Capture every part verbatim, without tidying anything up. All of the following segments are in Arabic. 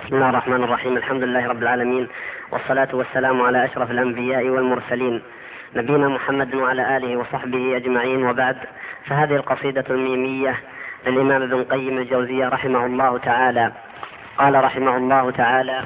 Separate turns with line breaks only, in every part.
بسم الله الرحمن الرحيم. الحمد لله رب العالمين، والصلاة والسلام على أشرف الأنبياء والمرسلين نبينا محمد وعلى آله وصحبه أجمعين، وبعد. فهذه القصيدة الميمية للإمام ابن القيم الجوزية رحمه الله تعالى. قال رحمه الله تعالى: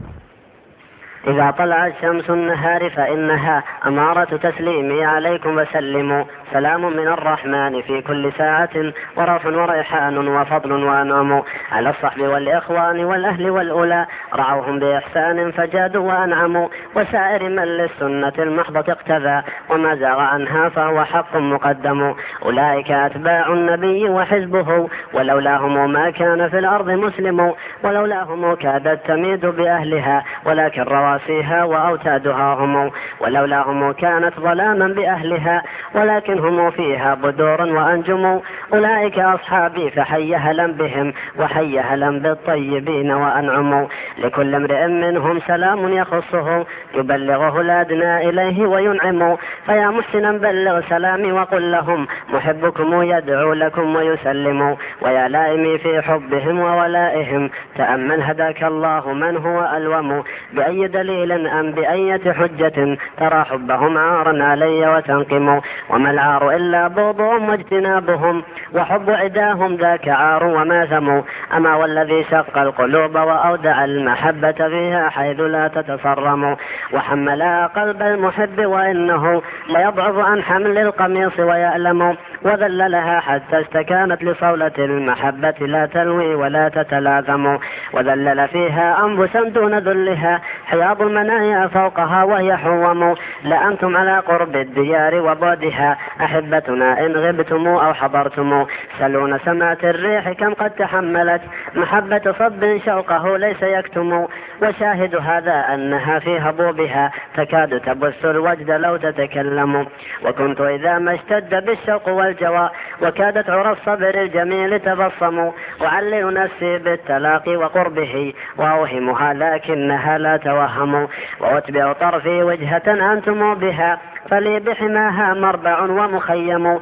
إذا طلعت شمس النهار فإنها أمارة تسليمي عليكم وسلموا، سلام من الرحمن في كل ساعة، وروح وريحان وفضل وأنعم على الصحب والإخوان والأهل والأولى، رعوهم بإحسان فجادوا وأنعموا، وسائر من للسنة المحضة اقتدى وما زاغ عنها فهو حق مقدم. أولئك أتباع النبي وحزبه، ولولاهم ما كان في الأرض مسلم، ولولاهم كادت تميد بأهلها، ولكن رواسيها وأوتادها هم، ولولاهم كانت ظلاما بأهلها، ولكن هم فيها بدور وأنجم. أولئك أصحابي فحي هلا بهم، وحي هلا بالطيبين وأنعموا، لكل امرئ منهم سلام يخصه، يبلغه الأدنى إليه وينعم. فيا محسنا بلغ سلامي وقل لهم، محبكم يدعو لكم ويسلم. ويا لائمي في حبهم وولائهم، تأمل هداك الله من هو ألوم. بأي دليل أم بأية حجة ترى حبهم عارا علي وتنقم؟ وما العار إلا بغضهم واجتنابهم، وحب عداهم ذاك عار وما ذموا. أما والذي شق القلوب وأودع المحبة فيها حيث لا تتصرم، وحملا قلب المحب وإنه ليضعف عن حمل القميص ويألم، وذللها حتى استكانت لصولة المحبة لا تلوي ولا تتلاذم، وذلل فيها أنفسا دون ذلها، حياض المنايا فوقها وهي حوم. لأنتم على قرب الديار وبعدها أحبتنا إن غبتم أو حضرتم، سلون سمات الريح كم قد تحملت، محبة صب شوقه ليس يكتم. وشاهد هذا أنها في هبوبها تكاد تبث الوجد لو تتكلم. وكنت إذا ما اشتد بالشوق والجوى، وكادت عرى الصبر الجميل تبصم، وعلي نفسي بالتلاقي وقربه، وأوهمها لكنها لا توهم. وأتبع طرفي وجهة أنتم بها، فلي بحماها مربع ومخيم.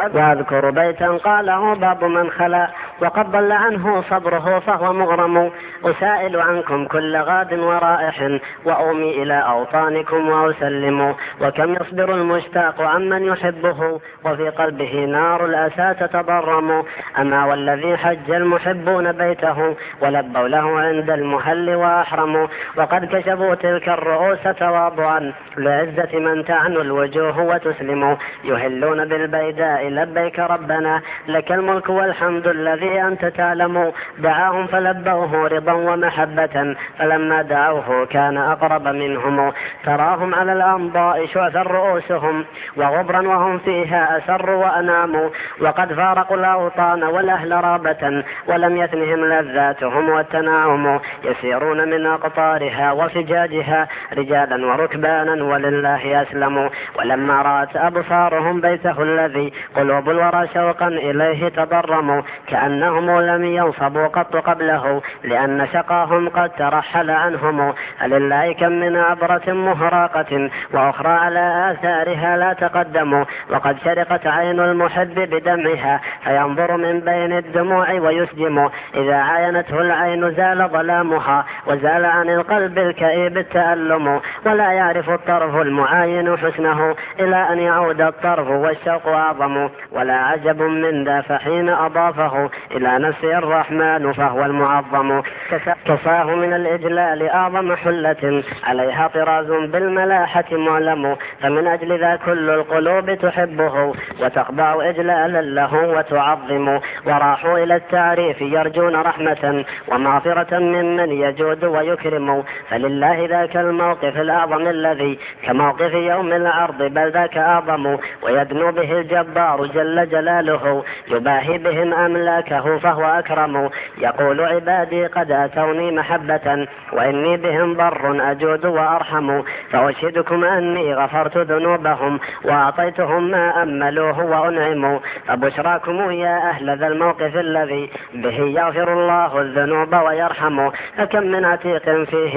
وأذكر بيتا قاله باب من خلا، وقد ضل عنه صبره فهو مغرم. أسائل عنكم كل غاد ورائح، وأومي إلى أوطانكم وأسلم. وكم يصبر المشتاق عمن يحبه، وفي قلبه نار الأسى تتضرم. أما والذي حج المحبون بيته، ولبوا له عند المهل وأحرموا، وقد كشفوا تلك الرؤوس تواضعا لعزة من تعنو الوجوه وتسلم. يهلون بالبيداء لبيك ربنا، لك الملك والحمد الذي أنت تعلم. دعاهم فلبوه رضا ومحبة، فلما دعوه كان أقرب منهم. تراهم على الأنضاء شعثا رؤوسهم، وغبرا وهم فيها أسر وأناموا، وقد فارقوا الأوطان والأهل رابة، ولم يثنهم لذاتهم والتناعم. يسيرون من أقطارها وفجاجها رجالا وركبانا، ولله أسلموا. ولما رأت أبصارهم بيته الذي قلوب الورى شوقا إليه تضرموا، كأنهم لم ينصبوا قط قبله، لأن شقاهم قد ترحل عنهم. فلله كم من عبرة مهراقة، وأخرى على آثارها لا تقدموا، وقد شرقت عين المحب بدمعها، فينظر من بين الدموع ويسجم. إذا عاينته العين زال ظلامها، وزال عن القلب الكئيب التألم. ولا يعرف الطرف المعاين حسنه، إلى أن يعود الطرف والشوق أعظم. ولا عجب من ذا فحين أضافه إلى نفسه الرحمن فهو المعظم. كساه من الإجلال أعظم حلة، عليها طراز بالملاحة معلم. فمن أجل ذا كل القلوب تحبه، وتخضع إجلالا له وتعظم. وراحوا إلى التعريف يرجون رحمة ومغفرة ممن يجود ويكرم. فلله ذاك الموقف الأعظم الذي كموقف يوم العرض، بل ذاك أعظم. ويدنو به الجبار جل جلاله، يباهي بهم أملاكه فهو أكرم. يقول عبادي قد أتوني محبة، وإني بهم بر أجود وأرحم. فأشهدكم أني غفرت ذنوبهم، وأعطيتهم ما أملوه وأنعموا. فبشراكم يا أهل ذا الموقف الذي به يغفر الله الذنوب ويرحم. فكم من عتيق فيه كمل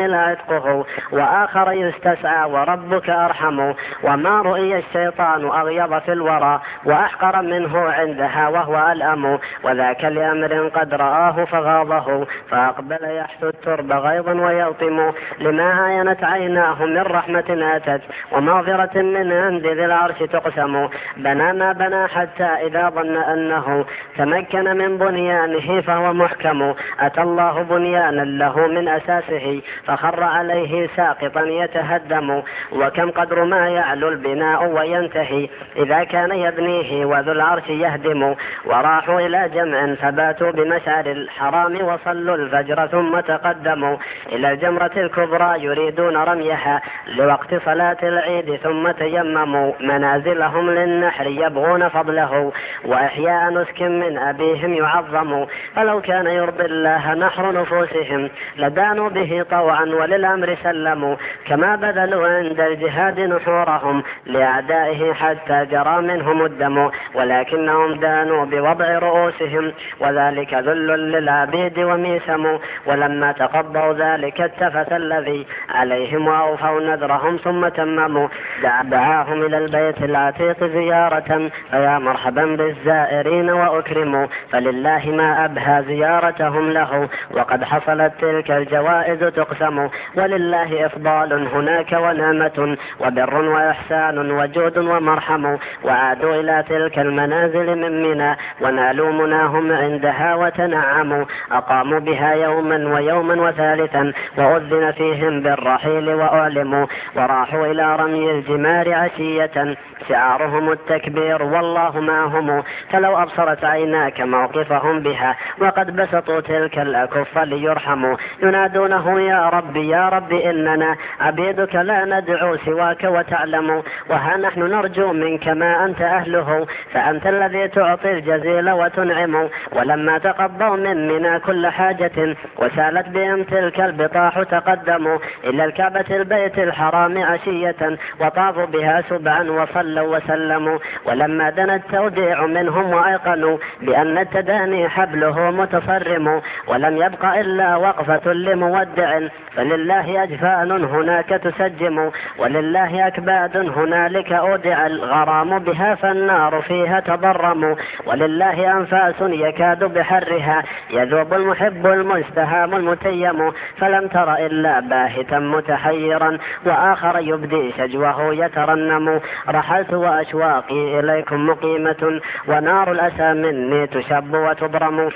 عمل عتقه وآخر يستسعى وربك أرحم. وما رؤي الشيطان أغيظ في الورى وأحقر منه عندها وهو الأم. وذاك لأمر قد رآه فغاضه فأقبل يحث الترب غيظا ويلطم. لما عاينت عيناه من رحمة آتت ومغفرة من عند ذي العرش تقسم. بنى ما بنى حتى إذا ظن أنه تمكن من بنيانه فهو محكم. أتى الله بنيانا له من أساسه فخر عليه ساقطا يتهدم. وكم قدر ما يعلو البناء وينتهي إذا كان يبنيه وذو العرش يهدم. وراحوا إلى جمع فباتوا بمشعر الحرام وصلوا الفجر ثم تقدموا إلى الجمرة الكبرى يريدون رميها لوقت صلاة العيد ثم تيمموا منازلهم للنحر يبغون فضله وإحياء نسك من أبيهم يعظم. فلو كان يرضي الله نحر نفوسهم لدانوا به طوعا وللأمر سلموا كما بذلوا عند الجهاد نحورهم لأعدائه حتى جرى منهم الدم. ولكنهم دانوا بوضع رؤوسهم وذلك ذل للعبيد وميسم. ولما تقضوا ذلك اتفت الذي عليهم وأوفوا نذرهم ثم تمموا. دعاهم إلى البيت العتيق زيارة فيا مرحبا بالزائرين وأكرموا. فلله ما أبهى زيارتهم له وقد حصلت تلك الجوائز تقسم. ولله إفضال هناك ونعمة وبر وإحسان وجود ومرحم. وعادوا إلى تلك المنازل من منى ونالوا مناهم عندها وتنعموا. أقاموا بها يوما ويوما وثالثا وأذن فيهم بالرحيل وأعلموا. وراحوا إلى رمي الجمار عشية شعارهم التكبير والله معهم. فلو أبصرت عيناك موقفهم بها وقد بسطوا تلك الأكف ليرحموا. ينادونه يا رب يا رب إننا عبيدك لا ندعو سواك وتعلم. وها نحن نرجو منك ما أنت أهله فأنت الذي تعطي الجزيل وتنعم. ولما تقضوا من منا كل حاجة وسالت بهم تلك البطاح تقدموا إلى الكعبة البيت الحرام عشية وطافوا بها سبعا وصلوا وسلموا. ولما دنا التوديع منهم وأيقنوا بأن التداني حبله متصرم ولم يبق إلا وقفة لمودع فلله أجفان هناك تسجم. ولله أكباد هنالك أودع الغرام بها فالنار فيها تضرم. ولله أنفاس يكاد بحرها يذوب المحب المستهام المتيم. فلم تر إلا باهتا متحيرا وآخر يبدي شجوه يترنم. رحلت وأشواقي إليكم مقيمة ونار الأسى مني تشب وتضرم.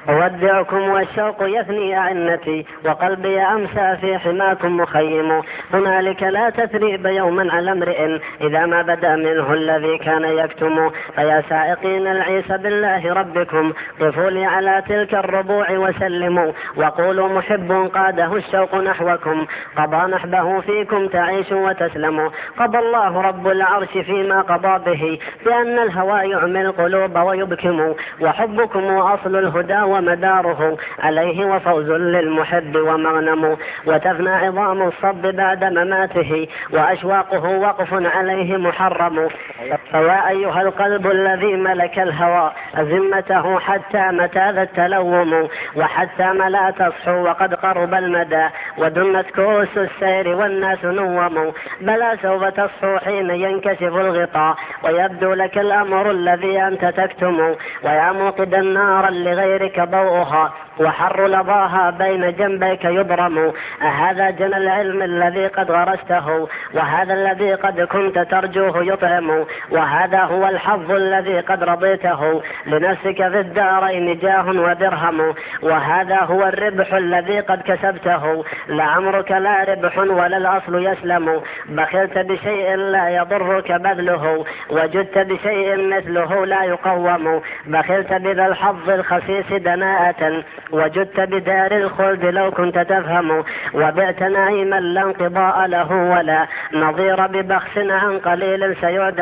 أودعكم والشوق يثني أعنتي وقلبي أمسى في حماكم مخيم. هنالك لا تثريب يوما على امرئ إذا ما بدا منه الذي كان يكتم. فيا سائقين العيس بالله ربكم قفوا لي على تلك الربوع وسلموا. وقولوا محب قاده الشوق نحوكم قضى نحبه فيكم تعيش وتسلموا. قضى الله رب العرش فيما قضى به بأن الهوى يعمي القلوب ويبكم. وحبكم أصل الهدى ومداره عليه وفوز للمحب ومغنم. وتفنى عظام الصب بعد مماته وأشواقه وقف عليه محرم. فيا أيها القلب الذي ملك الهوى أزمته حتى متى ذا التلوم. وحتى ملا تصحو وقد قرب المدى ودنت كؤوس السير والناس نوم. بلا سوف تصحو حين ينكشف الغطاء ويبدو لك الأمر الذي أنت تكتم. ويا موقدا نارا لغيرك ضوءها وحر لظاها بين جنبيك يضرم. أهذا جنى العلم الذي قد غرسته وهذا الذي قد كنت ترجوه يطعم. وهذا هو الحظ الذي قد رضيته لنفسك في الدارين جاه ودرهم. وهذا هو الربح الذي قد كسبته لعمرك لا ربح ولا الأصل يسلم. بخلت بشيء لا يضرك بذله وجدت بشيء مثله لا يقوم. بخلت بذا الحظ الخسيس دناءة وجدت بدار الخلد لو كنت تفهم. وبعت نعيما لا انقضاء له ولا نظير ببخس عن قليل سيعدم.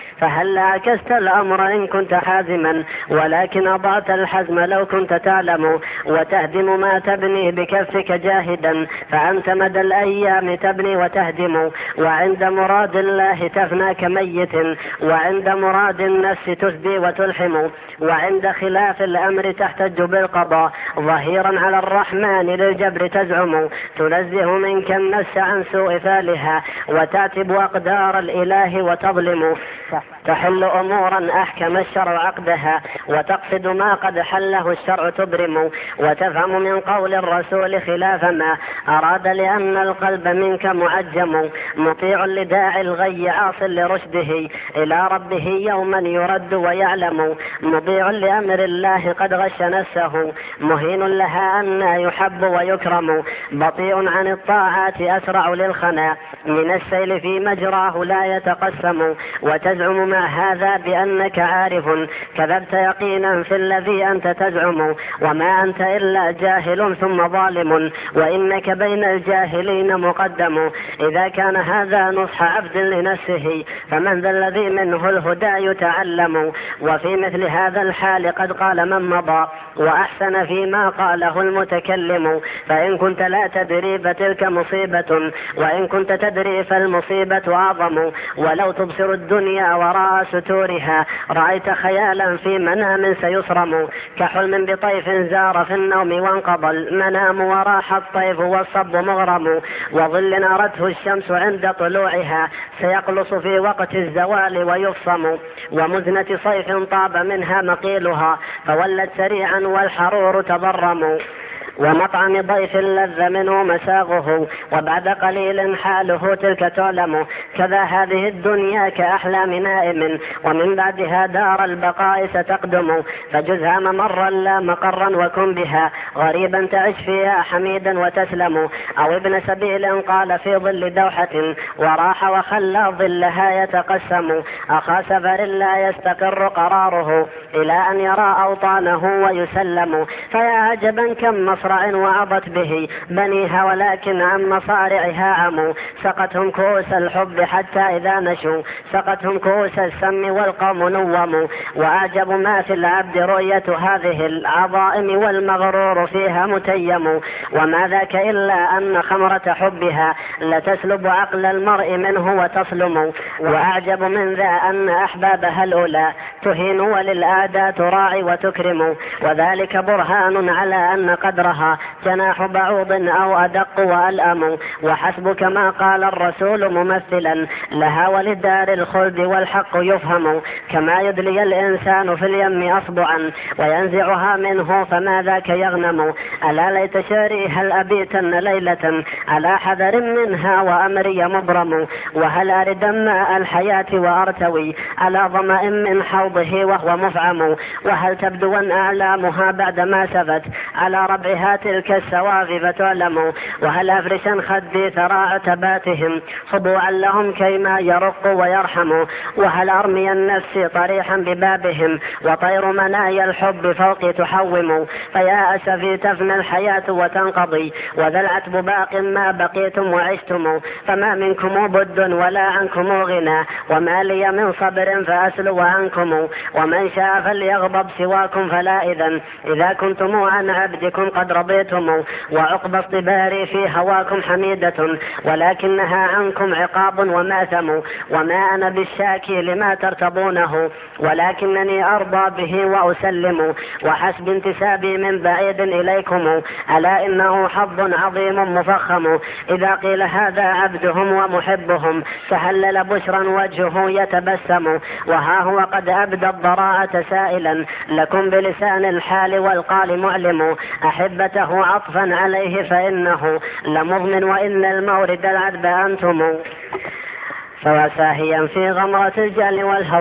فهل عكست الأمر إن كنت حازما، ولكن أضعت الحزم لو كنت تعلم، وتهدم ما تبني بكفك جاهدا، فأنت مدى الأيام تبني وتهدم، وعند مراد الله تفنى كميت، وعند مراد النفس تسدي وتلحم، وعند خلاف الأمر تحتج بالقضاء، ظهيرا على الرحمن للجبر تزعم، تنزه منك النفس عن سوء فالها، وتعتب أقدار الإله وتظلم، تحل أمورا أحكم الشرع عقدها، وتقصد ما قد حله الشرع تبرم، وتفهم من قول الرسول خلاف ما أراد، لأن القلب منك معجم، مطيع لداعي الغي عاص لرشده، إلى ربه يوما يرد ويعلم، مطيع لأمر الله قد غش نفسه، مهين لها أن يحب ويكرم، بطيء عن الطاعات أسرع للخنا، من السيل في مجراه لا يتقسم، وتزعم مع هذا بأنك عارف، كذبت يقينا في الذي أنت تزعم، وما أنت إلا جاهل ثم ظالم، وإنك بين الجاهلين مقدم، إذا كان هذا نصح عبد لنفسه فمن ذا الذي منه الهدى يتعلم، وفي مثل هذا الحال قد قال من مضى وأحسن فيما قاله المتكلم، فإن كنت لا تدري فتلك مصيبة، وإن كنت تدري فالمصيبة أعظم، ولو تبصر الدنيا وراء ستورها رأيت خيالا في منام سيصرم، كحلم بطيف زار في النوم وانقضى المنام وراح الطيف والصب مغرم، وظل أرته الشمس عند طلوعها سيقلص في وقت الزوال ويفصم، ومزنة صيف طاب منها مقيلها فولت سريعا والحرور تضرم، ومطعم ضيف لذ منه مساغه وبعد قليل حاله تلك تعلم، كذا هذه الدنيا كأحلام نائم ومن بعدها دار البقاء ستقدم، فجزها ممرا لا مقرا وكن بها غريبا تعش فيها حميدا وتسلم، أو ابن سبيل قال في ظل دوحة وراح وخلى ظلها يتقسم، أخا سفر لا يستقر قراره إلى أن يرى أوطانه ويسلم، فيا عجبا كم مصرع وعظت به بنيها ولكن عن مصارعها عموا، سقتهم كؤوس الحب حتى إذا نشوا سقتهم كؤوس السم والقوم نوموا، وأعجب ما في العبد رؤية هذه العظائم والمغرور فيها متيم، وما ذاك إلا أن خمرة حبها لتسلب عقل المرء منه وتصلم، وأعجب من ذا أن أحبابها الأولى تهين وللآداء تراعي وتكرم، وذلك برهان على أن قدرها جناح بعوض أو أدق وألأم، وحسبك ما قال الرسول ممثلا لها ولدار الخلد والحق يفهم، كما يدلي الإنسان في اليم أصبعا وينزعها منه فما ذاك يغنم، ألا ليت شعري هل أبيتن ليلة على حذر منها وأمري مبرم، وهل أرد ماء الحياة وأرتوي على ظمأ من حوضه وهو مفعم، وهل تبدون أعلامها بعدما سبت على ربعها تلك السوافي فتعلم، وهل أفرشا خدي ثراء عتباتهم خضوعا لهم كيما يرق ويرحم، وهل أرمي النفس طريحا ببابهم وطير منايا الحب فوقي تحوم، فيا أسفي تفنى الحياة وتنقضي وذا العتب باق ما بقيتم وعشتم، فما منكم بد ولا عنكم غنى، وما لي من صبر فأسلو عنكم، ومن شاء فليغضب سواكم فلا إذن إذا كنتم عن عبدكم قد رضيتم، وعقب اصطباري في هواكم حميدة ولكنها عنكم عقاب وماثم، وما أنا بالشاكي لما ترتضونه ولكنني أرضى به وأسلم، وحسب انتسابي من بعيد إليكم ألا إنه حظ عظيم مفخم، إذا قيل هذا عبدهم ومحبهم تهلل بشرا وجهه يتبسم، وها هو قد أبدى الضراعة سائلا لكم بلسان الحال والقال معلم، أحبته عطفا عليه فإنه لمضمن وإن المورد العذب أنتم، فوساهيا في غمرة الجهل والهوى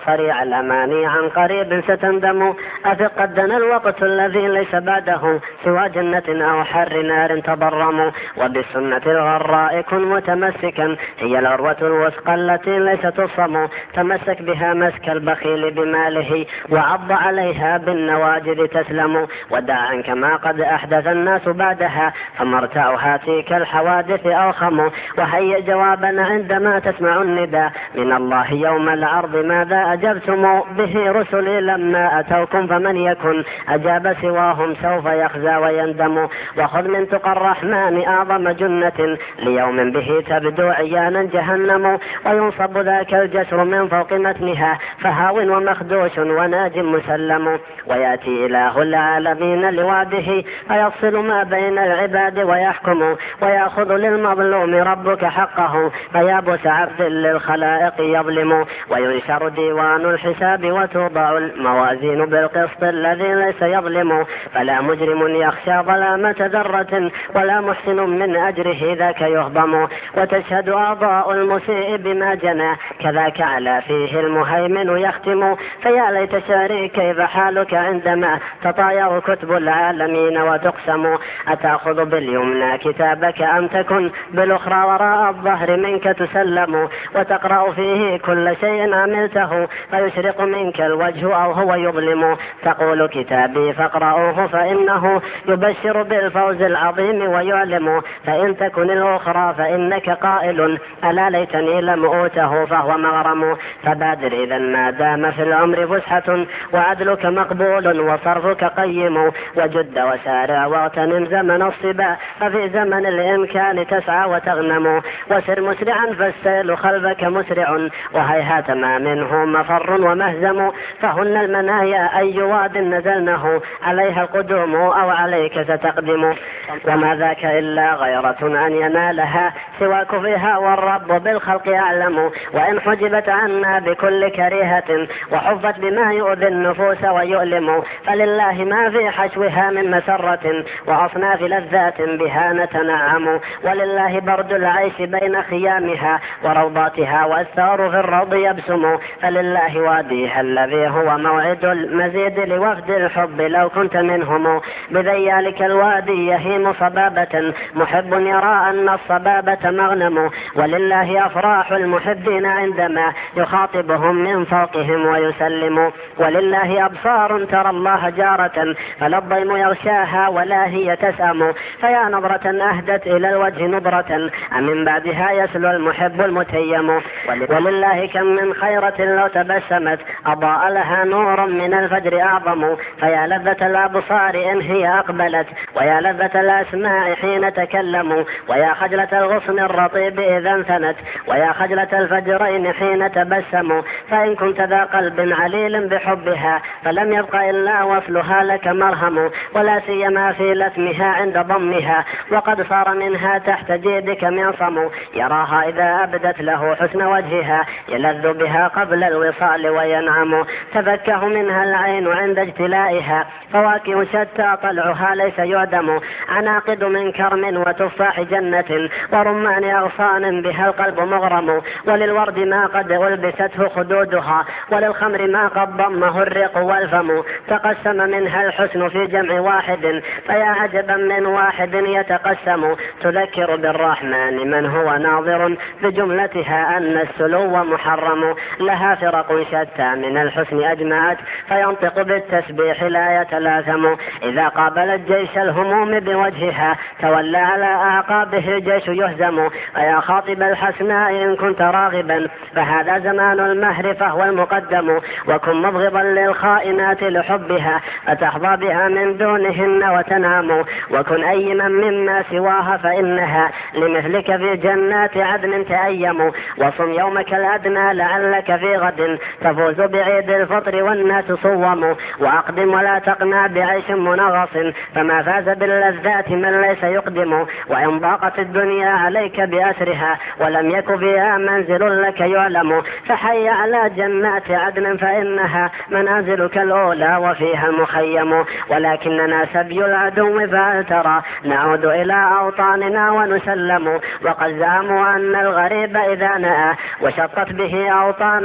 صريع الأماني عن قريب ستندم. أثق قد دنا الوقت الذي ليس بعده سوى جنة أو حر نار تضرم. وبالسنة الغراء كن متمسكا هي العروة الوثقى التي ليس تصم. تمسك بها مسك البخيل بماله وعض عليها بالنواجذ تسلم. ودع عنك ما قد أحدث الناس بعدها فمرتعها تلك الحوادث أوخم. وهيئ جوابا عندما تسمع النداء من الله يوم العرض ماذا أجبتم به رسلي لما أتوكم فمن يكن أجاب سواهم سوف يخزى ويندم. وخذ من تقى الرحمن أعظم جنة ليوم به تبدو عيانا جهنم. وينصب ذاك الجسر من فوق متنها فهاو ومخدوش وناج مسلم. ويأتي إله العالمين لوعده فيفصل ما بين العباد ويحكم. ويأخذ للمظلوم ربك حقه فيابس عبد للخلائق يظلم. وينشر ديوان الحساب وتوضع الموازين بالقسط الذي ليس يظلم. فلا مجرم يخشى ظلامة ذرة ولا محسن من أجره ذاك يهضم. وتشهد أعضاء المسيء بما جنى كذاك على فيه المهيمن يختم. فيا ليت شعري كيف حالك عندما تطاير كتب العالمين وتقسم. أتأخذ باليمنى كتابك أم تكن بالأخرى وراء الظهر منك تسلم. وتقرأ فيه كل شيء عملته فيشرق منك الوجه أو هو يظلم. تقول كتابي فاقرأوه فإنه يبشر بالفوز العظيم ويعلم. فإن تكن الأخرى فإنك قائل ألا ليتني لم أوته فهو مغرم. فبادر إذا ما دام في العمر فسحة وعدلك مقبول وصرفك قيم. وجد وسارع واغتنم زمن الصبا ففي زمن الإمكان تسعى وتغنم. وسر مسرعا فالسيل خلفك مسرع وهيهات ما منه مفر ومهزم. فهن المنايا أي واد نزلنه عليها القدوم أو عليك ستقدم. وما ذاك إلا غيرة أن ينالها سواك فيها والرب بالخلق أعلم. وإن حجبت عنا بكل كريهة وحفت بما يؤذي النفوس ويؤلم فلله ما في حشوها من مسرة وأصناف لذات بها نتنعم. ولله برد العيش بين خيامها وروضاتها والثار في الروض يبسم. فلله واديها الذي هو موعد المزيد لوفد الحب لو كنت منهم. بذيالك الوادي يهيم صبابة محب يرى أن الصبابة مغنم. ولله أفراح المحبين عندما يخاطبهم من فوقهم ويسلم. ولله أبصار ترى الله جارة فلا الضيم يغشاها ولا هي تسأم. فيا نظرة أهدت إلى الوجه نظرة أمن بعدها يسلو المحب المتيم. ولله كم من خيرة لو تبسمت أضاء لها نور من الفجر أعظم. فيا لذة الأبصار إن هي أقبلت ويا لذة الأسماع حين تكلموا. ويا خجلة الغصن الرطيب إذا انثنت ويا خجلة الفجرين حين تبسموا. فإن كنت ذا قلب عليل بحبها فلم يبق إلا وصلها لك مرهم. ولا سيما في لثمها عند ضمها وقد صار منها تحت جيدك معصم. يراها إذا أبدت له حسن وجهها يلذ بها قبل الوصال وينعم. تفكه منها العين عند اجتلائها فواكه شتى طلعها ليس يعدم. عناقد من كرم وتفاح جنة ورمان أغصان بها القلب مغرم. وللورد ما قد ألبسته خدودها وللخمر ما قد ضمه الرق والفم. تقسم منها الحسن في جمع واحد فيا عجبا من واحد يتقسم. تذكر بالرحمن من هو ناظر بجملتها أن السلو محرم. لها فرق شتى من الحسن أجمعت فينطق بالتسبيح لا يتلاثم. إذا قابلت جيش الهموم بوجهها تولى على أعقابه الجيش يهزم. ويا خاطب الحسناء إن كنت راغبا فهذا زمان المهر فهو المقدم. وكن مبغضا للخائنات لحبها فتحظى بها من دونهن وتنعم. وكن أيما مما سواها فإنها لمثلك في جنات عدن تأيم. وصم يومك الأدنى لعلك في غد تفوز بعيد الفطر والناس صوم. وأقدم ولا تقنع بعيش منغص فما فاز باللذات من ليس يقدم. وإن ضاقت الدنيا عليك بأسرها ولم يك فيها منزل لك يعلم فحي على جنات عدن فإنها منازلك الأولى وفيها المخيم. ولكننا سبي العدو فهل ترى نعود إلى أوطاننا ونسلم. وقد زعموا أن الغريب إذا نأى وشطت به أوطانه فهو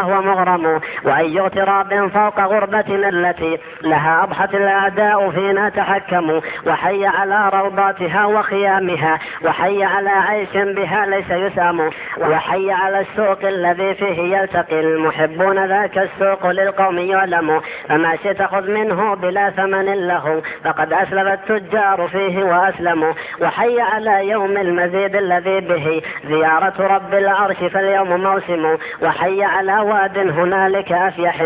فهو مغرم، وأي اغتراب فوق غربتنا التي لها أضحت الأعداء فينا تحكموا، وحي على روضاتها وخيامها، وحي على عيش بها ليس يسام، وحي على السوق الذي فيه يلتقي المحبون، ذاك السوق للقوم يعلم، فما شئت خذ منه بلا ثمن له، فقد أسلم التجار فيه وأسلموا، وحي على يوم المزيد الذي به زيارة رب العرش فاليوم موسم، وحي على واد هنالك أفيح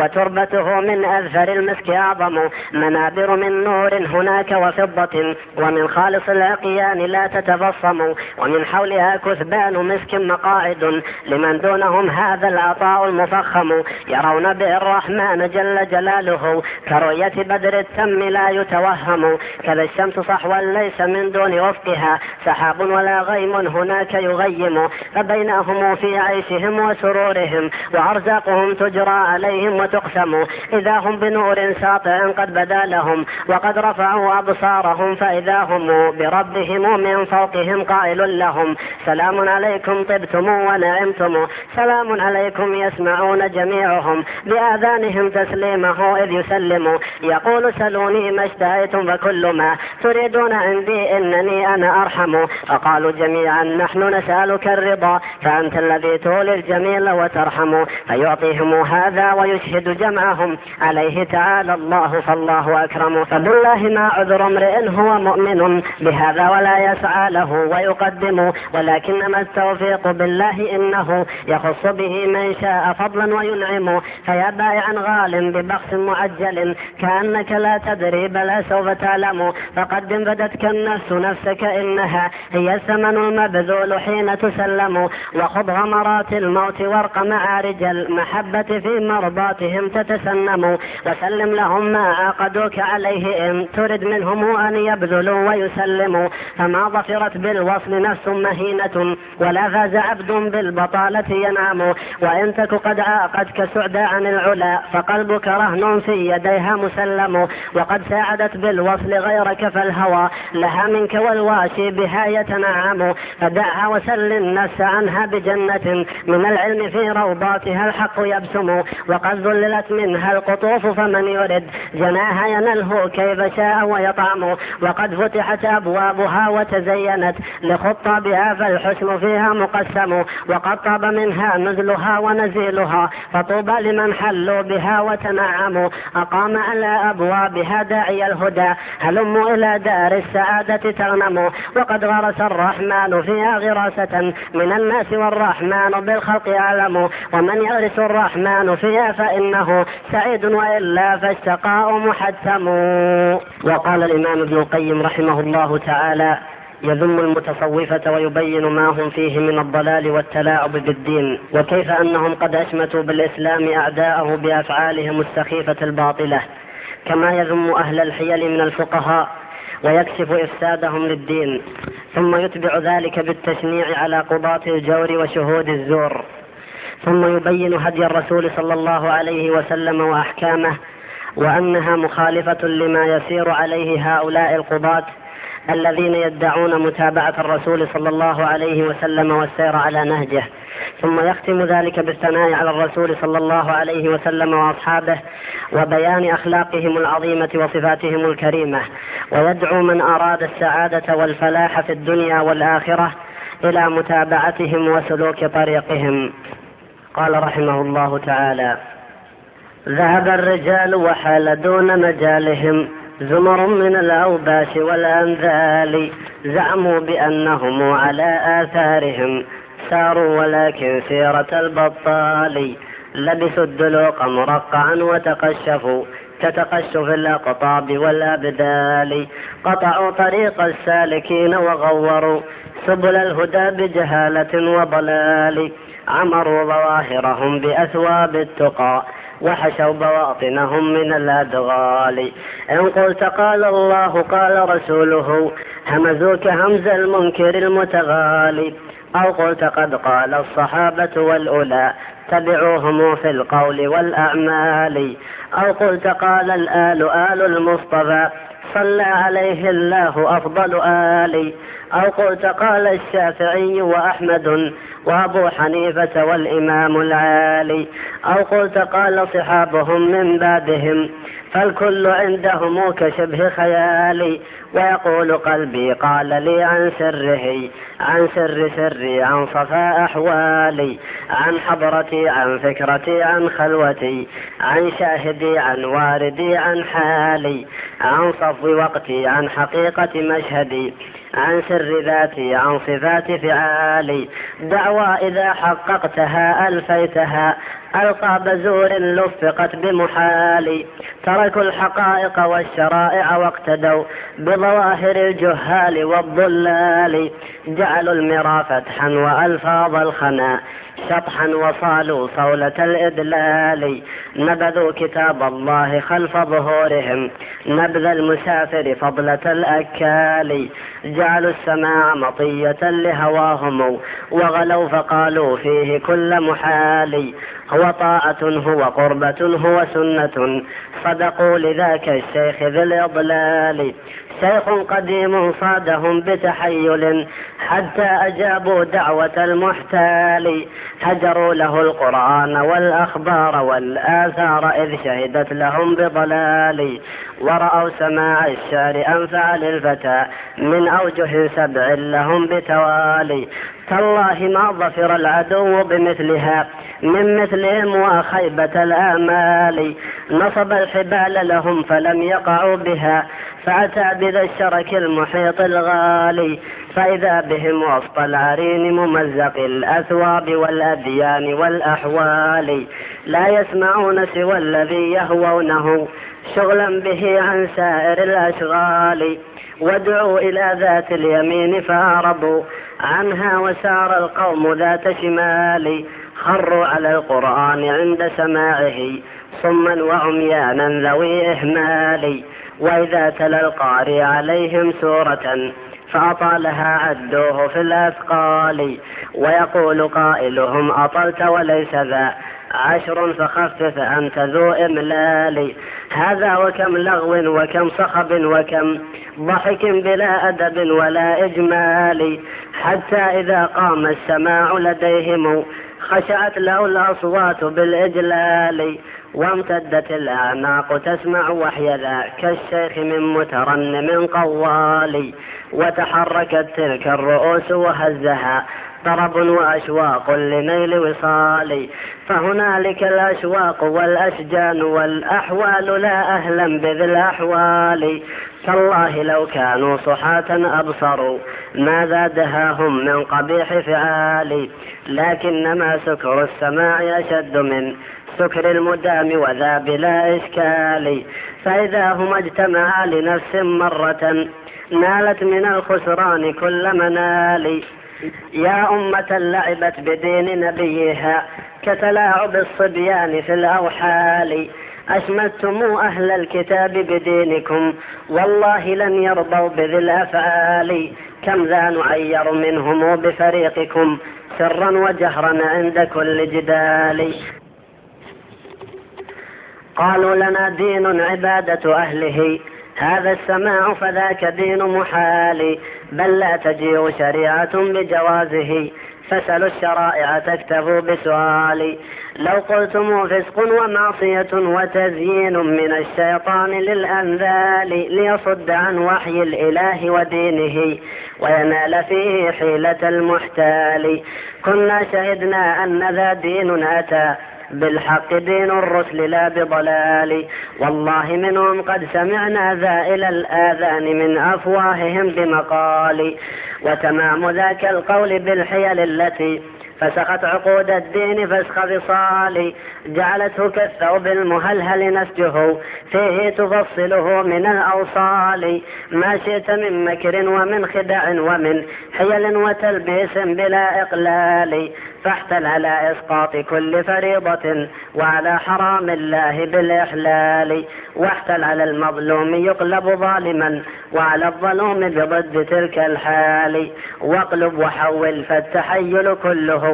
وتربته من أذفر المسك أعظم، منابر من نور هناك وفضة ومن خالص العقيان لا تتبصم، ومن حولها كثبان مسك مقاعد لمن دونهم هذا العطاء المفخم، يرون به الرحمن جل جلاله كرؤية بدر التم لا يتوهم، كذا الشمس صحوا ليس من دون وفقها سحاب ولا غيم هناك يغيم، فبينهم في عيشهم وسرورهم وأرزاقهم تجرى عليهم وتقسم، إذا هم بنور ساطع قد بدا لهم وقد رفعوا أبصارهم، فإذا هم بربهم من فوقهم قائل لهم سلام عليكم طبتم ونعمتم، سلام عليكم يسمعون جميعهم بآذانهم تسليمه إذ يسلم، يقول سلوني ما اشتهيتم فكل ما تريدون عندي إنني أنا أرحم، فقالوا جميعا نحن نسألك الرضا فأنت الذي تولي الجميل وترحم، فيعطيهم هذا ويشهد جمعهم عليه تعالى الله فالله أكرم، فبالله ما عذر امرئ هو مؤمن بهذا ولا يسعى له ويقدم، ولكنما التوفيق بالله إنه يخص به من شاء فضلا وينعم، فيا بائعا غال ببخس معجل كأنك لا تدري بل سوف تعلم، فقدم بدتك النفس نفسك إنها هي الثمن المبذول حين تسلم، وخذ غمرات الموت وارق معارج المحبة في مرضاتهم تتسنم، وسلم لهم ما عاقدوك عليه إن ترد منهم أن يبذلوا ويسلموا، فما ظفرت بالوصل نفس مهينة ولا فاز عبد بالبطالة ينعم، وإن تك قد عاقدك سعدا عن العلا فقلبك رهن في يديها مسلم، وقد ساعدت بالوصل غيرك فالهوى لها منك والواشي بها يتنعم، فدعها وسل النفس عنها بجنة من العلم في روضاتها الحق يبسم، وقد ذللت منها القطوف فمن يرد جناها ينله كيف شاء ويطعم، وقد فتحت أبوابها وتزينت لخطابها فالحسن فيها مقسم، وقد طاب منها نزلها ونزيلها فطوبى لمن حلوا بها وتنعموا، أقام على أبوابها داعي الهدى هلموا إلى دار السعادة تغنموا، وقد غرس الرحمن فيها غراسة من الناس والرحمن بالخلق أعلم، ومن يغرس الرحمن فيها فإنه سعيد وإلا فالشقاء محتم. وقال الإمام ابن القيم رحمه الله تعالى يذم المتصوفة ويبين ما هم فيه من الضلال والتلاعب بالدين، وكيف أنهم قد أشمتوا بالإسلام أعداءه بأفعالهم السخيفة الباطلة، كما يذم أهل الحيل من الفقهاء ويكشف إفسادهم للدين، ثم يتبع ذلك بالتشنيع على قضاة الجور وشهود الزور، ثم يبين هدي الرسول صلى الله عليه وسلم وأحكامه وأنها مخالفة لما يسير عليه هؤلاء القضاة الذين يدعون متابعة الرسول صلى الله عليه وسلم والسير على نهجه، ثم يختم ذلك بالثناء على الرسول صلى الله عليه وسلم وأصحابه وبيان أخلاقهم العظيمة وصفاتهم الكريمة، ويدعو من أراد السعادة والفلاح في الدنيا والآخرة إلى متابعتهم وسلوك طريقهم. قال رحمه الله تعالى ذهب الرجال وحال دون مجالهم زمر من الأوباش والأنذال، زعموا بأنهم على آثارهم ساروا ولكن سيرة البطال، لبسوا الدلوق مرقعا وتقشفوا كتقشف الأقطاب والأبدال، قطعوا طريق السالكين وغوروا سبل الهدى بجهالة وضلال، عمروا ظواهرهم بأثواب التقى وحشوا بواطنهم من الأدغال، إن قلت قال الله قال رسوله همزوك همز المنكر المتغالي، أو قلت قد قال الصحابة والأولى تبعوهم في القول والأعمال، أو قلت قال الآل آل المصطفى صلى عليه الله أفضل آل. أو قلت قال الشافعي وأحمد وأبو حنيفة والإمام العالي. أو قلت قال صحابهم من بعدهم فالكل عندهم كشبه خيالي. ويقول قلبي قال لي عن سره، عن سر سري، عن صفاء أحوالي، عن حضرتي، عن فكرتي، عن خلوتي، عن شاهدي، عن واردي، عن حالي، عن صفو وقتي، عن حقيقة مشهدي، عن سر ذاتي، عن صفات فعالي. دعوى إذا حققتها ألفيتها ألقى بزور لفقت بمحال. تركوا الحقائق والشرائع واقتدوا بظواهر الجهال والضلال. جعلوا المرى فتحا وألفاظ الخنا شطحا وصالوا صولة الإدلال. نبذوا كتاب الله خلف ظهورهم نبذ المسافر فضلة الأكال. جعلوا السماع مطية لهواهم وغلوا فقالوا فيه كل محال. هو طاعة هو قربة هو سنة صدقوا لذاك الشيخ ذي الإضلال. شيخ قديم صادهم بتحيل حتى أجابوا دعوة المحتال. هجروا له القرآن والأخبار والآثار إذ شهدت لهم بضلال. ورأوا سماع الشعر أنفع للفتى من أوجه سبع لهم بتوالي. تالله ما ظفر العدو بمثلها من مثلهم وخيبة الآمال. نصب الحبال لهم فلم يقعوا بها فأتى بذا الشرك المحيط الغالي. فإذا بهم وسط العرين ممزق الأثواب والأديان والأحوال. لا يسمعون سوى الذي يهوونه شغلا به عن سائر الأشغال. ودعوا إلى ذات اليمين فأعرضوا عنها وسار القوم ذات شمال. خروا على القرآن عند سماعه صما وعميانا ذوي إهمال. وإذا تلا القارئ عليهم سورة فأطالها عدوه في الأثقال. ويقول قائلهم أطلت وليس ذا عشر فخفف أنت ذو إملال. هذا وكم لغو وكم صخب وكم ضحك بلا أدب ولا إجمال. حتى إذا قام السماع لديهم خشعت له الأصوات بالإجلال. وامتدت الأعناق تسمع وحي ذا كالشيخ من مترنم قوال. وتحركت تلك الرؤوس وهزها طرب وأشواق لنيل وصال. فهنالك الأشواق والأشجان والأحوال لا أهلا بذي الأحوال. تالله لو كانوا صحاة أبصروا ماذا دهاهم من قبيح فعال. لكنما سكر السماع أشد من سكر المدام وذا بلا إشكال. فإذا هم اجتمعا لنفس مرة نالت من الخسران كل منال. يا أمة لعبت بدين نبيها كتلاعب الصبيان في الأوحال. أشمتم أهل الكتاب بدينكم والله لن يرضوا بذي الأفعال. كم ذا نعير منهم بفريقكم سرا وجهرا عند كل جدال. قالوا لنا دين عبادة أهله هذا السماع فذاك دين محال. بل لا تجيء شريعة بجوازه فسلوا الشرائع تكتفوا بسؤال. لو قلتم فسق ومعصية وتزيين من الشيطان للأنذال ليصد عن وحي الإله ودينه وينال فيه حيلة المحتال. كنا شهدنا أن ذا دين أتى بالحق دين الرسل لا بضلال. والله منهم قد سمعنا ذا إلى الآذان من أفواههم بمقال. وتمام ذاك القول بالحيل التي فسخت عقود الدين فسخ بصال. جعلته كالثوب المهلهل نسجه فيه تفصله من الأوصال. ما شئت من مكر ومن خدع ومن حيل وتلبيس بلا إقلال. فاحتل على إسقاط كل فريضة وعلى حرام الله بالإحلال. واحتل على المظلوم يقلب ظالما وعلى الظلوم بضد تلك الحال. واقلب وحول فالتحيل كله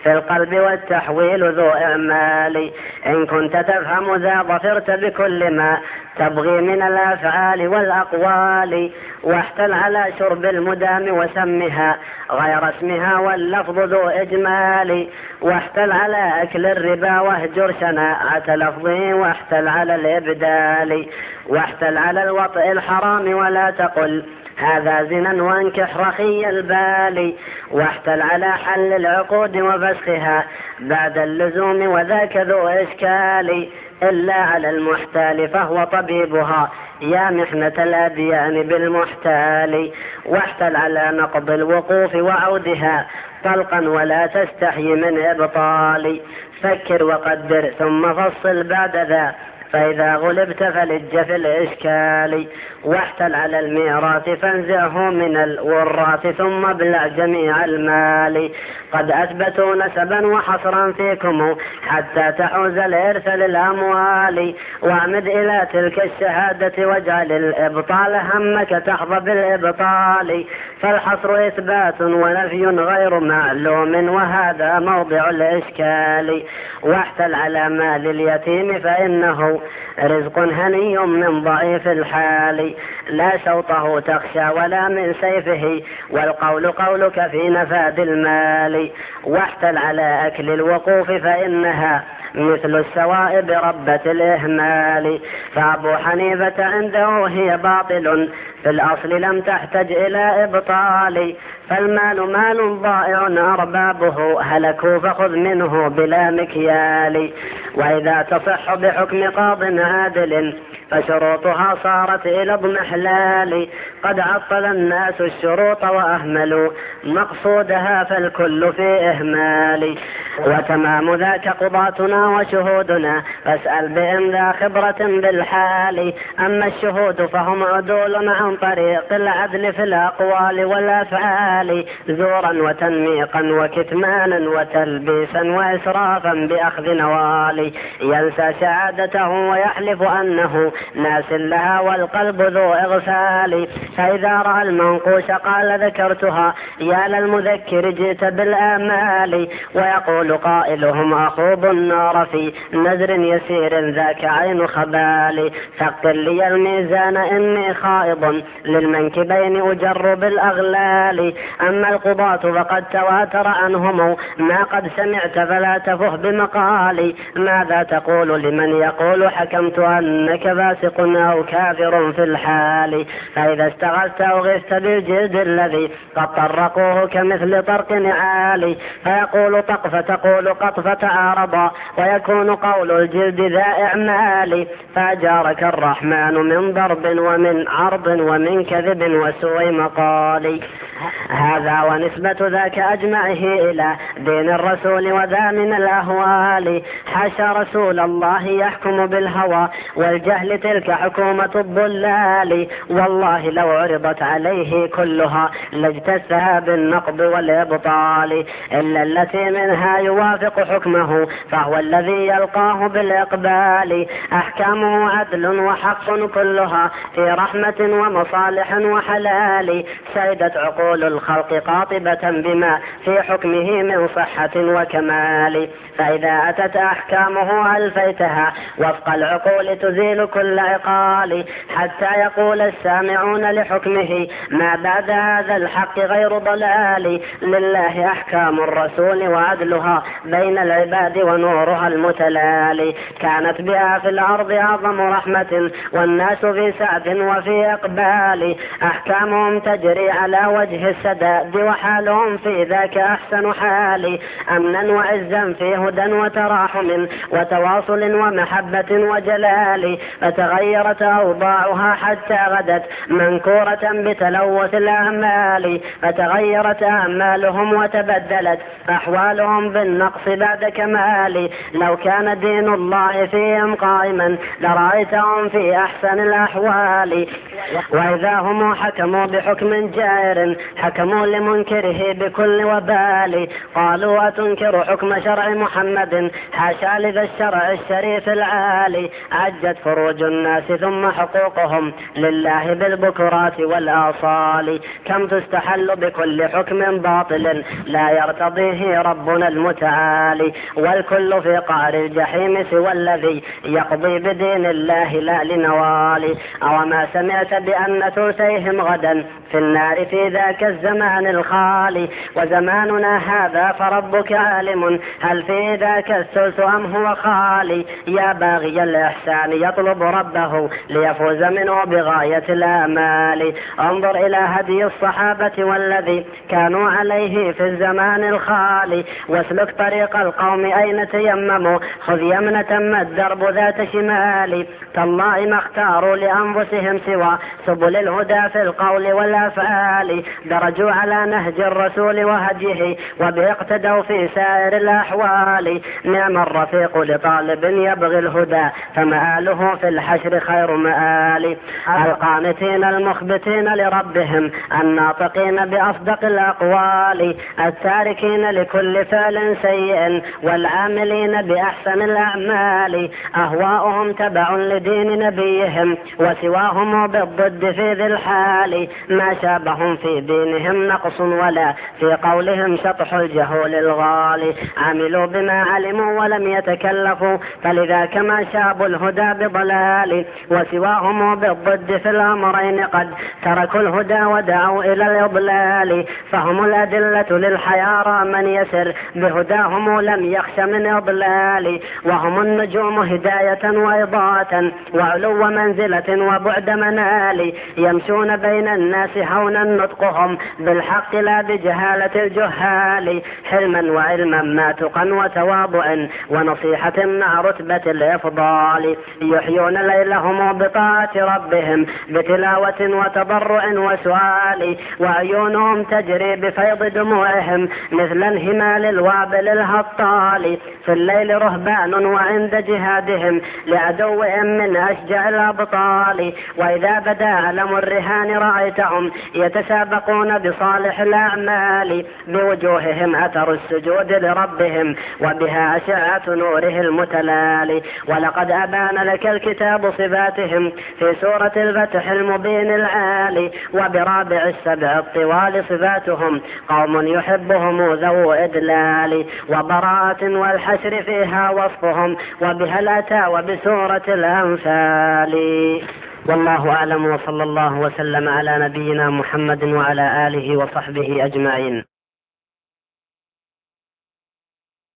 في القلب والتحويل ذو إعمال. إن كنت تفهم ذا ظفرت بكل ما تبغي من الأفعال والأقوال. واحتل على شرب المدام وسمها غير اسمها واللفظ ذو إجمال. واحتل على أكل الربا واهجر شناعة لفظه واحتل على الإبدال. واحتل على الوطء الحرام ولا تقل هذا زنا وانكح رخي البال. واحتل على حل العقود وفسخها بعد اللزوم وذاك ذو إشكال. إلا على المحتال فهو طبيبها يا محنة الأديان بالمحتال. واحتل على نقض الوقوف وعودها طلقا ولا تستحي من إبطال. فكر وقدر ثم فصل بعد ذا فإذا غلبت فلج في الإشكال. واحتل على الميراث فانزعه من الوراث ثم ابلع جميع المال. قد أثبتوا نسبا وحصرا فيكم حتى تحوز الإرث للأموال. واعمد إلى تلك الشهادة واجعل الإبطال همك تحظى بالإبطال. فالحصر إثبات ونفي غير معلوم وهذا موضع الإشكال. واحتل على مال اليتيم فإنه رزق هني من ضعيف الحال. لا شوطه تخشى ولا من سيفه والقول قولك في نفاد المال. واحتل على أكل الوقوف فإنها مثل السوائب ربة الإهمال. فأبو حنيفة عنده هي باطل في الأصل لم تحتج إلى إبطال. فالمال مال ضائع أربابه هلكوا فخذ منه بلا مكيال. وإذا تصح بحكم قاض عادل فشروطها صارت إلى اضمحلال. قد عطل الناس الشروط وأهملوا مقصودها فالكل في إهمال. وتمام ذاك قضاتنا وشهودنا فاسأل بهم ذا خبرة بالحال. أما الشهود فهم عدول عن طريق العدل في الأقوال والأفعال زورا وتنميقا وكتمانا وتلبيسا وإسرافا بأخذ نوال. ينسى شهادته ويحلف أنه ناس لها والقلب ذو إغفال. فإذا رأى المنقوش قال ذكرتها يا للمذكر جئت بالآمال. ويقول قائلهم أخوض النار في نذر يسير ذاك عين خبال. ثقل لي الميزان إني خائض للمنكبين أجر بالأغلال. أما القضاة فقد تواتر عنهم ما قد سمعت فلا تفه بمقالي. ماذا تقول لمن يقول حكمت أنك فاسق أو كافر في الحال. فإذا استغثت أو غثت بالجلد الذي قد طرقوه كمثل طرق نعال. فيقول طق فتقول قط فتعارضا ويكون قول الجلد ذا إعمال. فأجارك الرحمن من ضرب ومن عرض ومن كذب وسوء مقال. هذا ونسبة ذاك أجمعه إلى دين الرسول وذا من الأهوال. حاشا رسول الله يحكم بالهوى والجهل تلك حكومة الضلال. والله لو عرضت عليه كلها لاجتثها بالنقض والإبطال إلا التي منها يوافق حكمه فهو الذي يلقاه بالإقبال. أحكامه عدل وحق كلها في رحمة ومصالح وحلال. سيدت عقول الخلق قاطبة بما في حكمه من صحة وكمال. فإذا أتت أحكامه ألفيتها وفق العقول تزيل كل عقال. حتى يقول السامعون لحكمه ما بعد هذا الحق غير ضلال. لله أحكام الرسول وعدلها بين العباد ونورها المتلالي. كانت بها في الأرض أعظم رحمة والناس في سعد وفي إقبال. أحكامهم تجري على وجه السداد وحالهم في ذاك أحسن حال. أمنا وعزا في هدى وتراحم وتواصل ومحبة وجلال. فتغيرت أوضاعها حتى غدت منكورة بتلوث الأعمال. فتغيرت أعمالهم وتبدلت أحوالهم بالنقص بعد كمال. لو كان دين الله فيهم قائما لرأيتهم في أحسن الأحوال. وإذا هم حكموا بحكم جائر حكموا لمنكره بكل وبال. قالوا أتنكر حكم شرع محمد حاشا لذا الشرع الشريف العالي. الحلال عجت فروج الناس ثم حقوقهم لله بالبكرات والآصال. كم تستحل بكل حكم باطل لا يرتضيه ربنا المتعالي، والكل في قعر الجحيم سوى الذي يقضي بدين الله لا لنوال. أوما سمعت بأن ثلثيهم غدا في النار في ذاك الزمان الخالي، وزماننا هذا فربك عالم هل في ذاك الثلث أم هو خالي. يا باغي الإحسان يطلب ربه ليفوز منه بغاية الآمال. انظر إلى هدي الصحابة والذي كانوا عليه في الزمان الخالي، واسلك طريق القوم أين تيمموا خذ يمنة ما الدرب ذات شمال. تالله ما اختاروا لأنفسهم سوى سبل الهدى في القول والأفعال، درجوا على نهج الرسول وهديه وبه اقتدوا في سائر الأحوال. نعم الرفيق لطالب يبغي الهدى فمآله في الحشر خير مآل. القانتين المخبتين لربهم الناطقين بأصدق الأقوال، التاركين لكل فعل سيء والعاملين بأحسن الأعمال. أهواؤهم تبع لدين نبيهم وسواهم بالضد في ذي الحال، ما شابهم في دينهم نقص ولا في قولهم شطح الجهول الغالي. عملوا بما علموا ولم يتكلفوا فلذا كما شابوا الهدى بضلال، وسواهم بالضد في الأمرين قد تركوا الهدى ودعوا إلى الإضلال. فهم الأدلة للحيارى من يسر بهداهم لم يخش من إضلال، وهم النجوم هداية وإضاءة وعلو منزلة وبعد منال. يمشون بين الناس هونا نطقهم بالحق لا بجهالة الجهال، حلما وعلما ماتقا وتواضع ونصيحة مع رتبة الإفضال. يحيون ليلهم بطاعة ربهم بتلاوة وتضرع وسؤال، وعيونهم تجري بفيض دموعهم مثل انهمال الوابل الهطال. في الليل رهبان وعند جهادهم لعدوهم من أشجع الأبطال، وإذا بدا علم الرهان رأيتهم يتسابقون بصالح الأعمال. بوجوههم أثر السجود لربهم وبها أشعة نوره المتلال. ولقد أبان لك الكتاب صفاتهم في سورة الفتح المبين العالي، وبرابع السبع الطوال صفاتهم قوم يحبهم ذو إدلال وبراءة، والحشر فيها وصفهم وبها الأتى وبسورة الأنفال. والله أعلم، وصلى الله وسلم على نبينا محمد وعلى آله وصحبه أجمعين.